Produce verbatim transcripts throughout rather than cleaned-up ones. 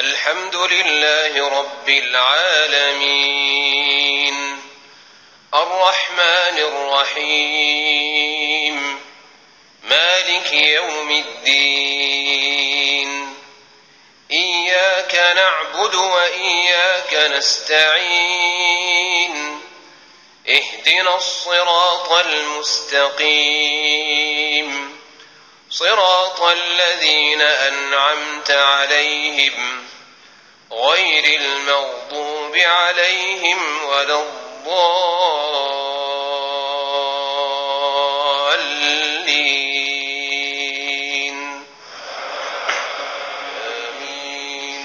الحمد لله رب العالمين الرحمن الرحيم مالك يوم الدين إياك نعبد وإياك نستعين اهدنا الصراط المستقيم صراط الذين أنعمت عليهم غير المغضوب عليهم ولا الضالين آمين.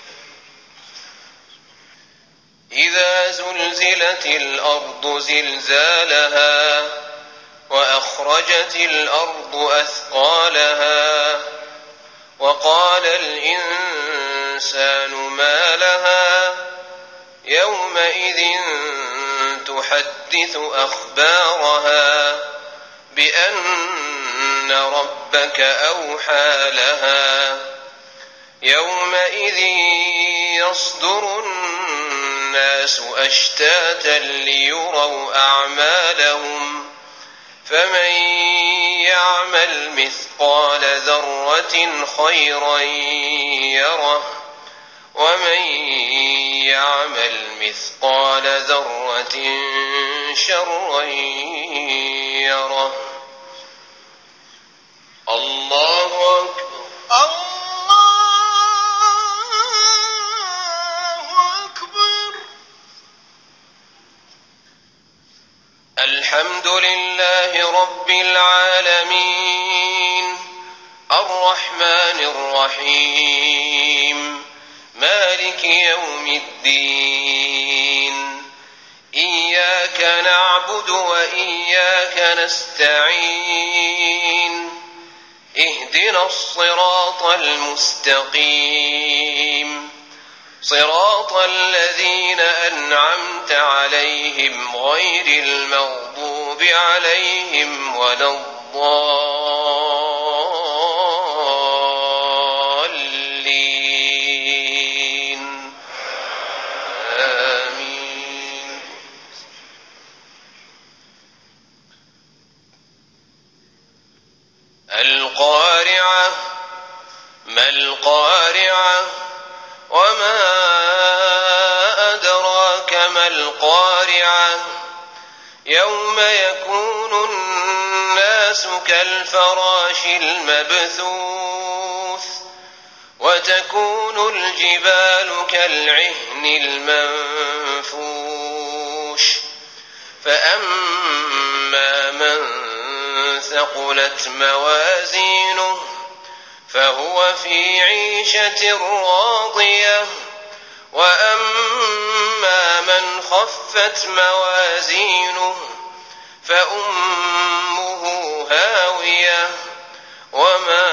إذا زلزلت الأرض زلزالها وأخرجت الأرض أثقالها وقال الإنسان ما لها يومئذ تحدث أخبارها بأن ربك أوحى لها يومئذ يصدر الناس أشتاتا ليروا أعمالهم فمن يعمل مثقال ذرة خيرا يره ومن يعمل مثقال ذرة شرا يره. الله أكبر. الله أكبر. الحمد لله رب العالمين الرحمن الرحيم مالك يوم الدين إياك نعبد وإياك نستعين اهدنا الصراط المستقيم صراط الذين أنعمت عليهم غير المغضوب عليهم ولا الضالين آمين. القارعة ما القارعة وما أدراك ما القارعة يوم يكون الناس كالفراش المبثوث وتكون الجبال كالعهن المنفوش فأما من ثقلت موازينه فهو في عيشة راضية وأما من خفت موازينه فأمه هاوية وما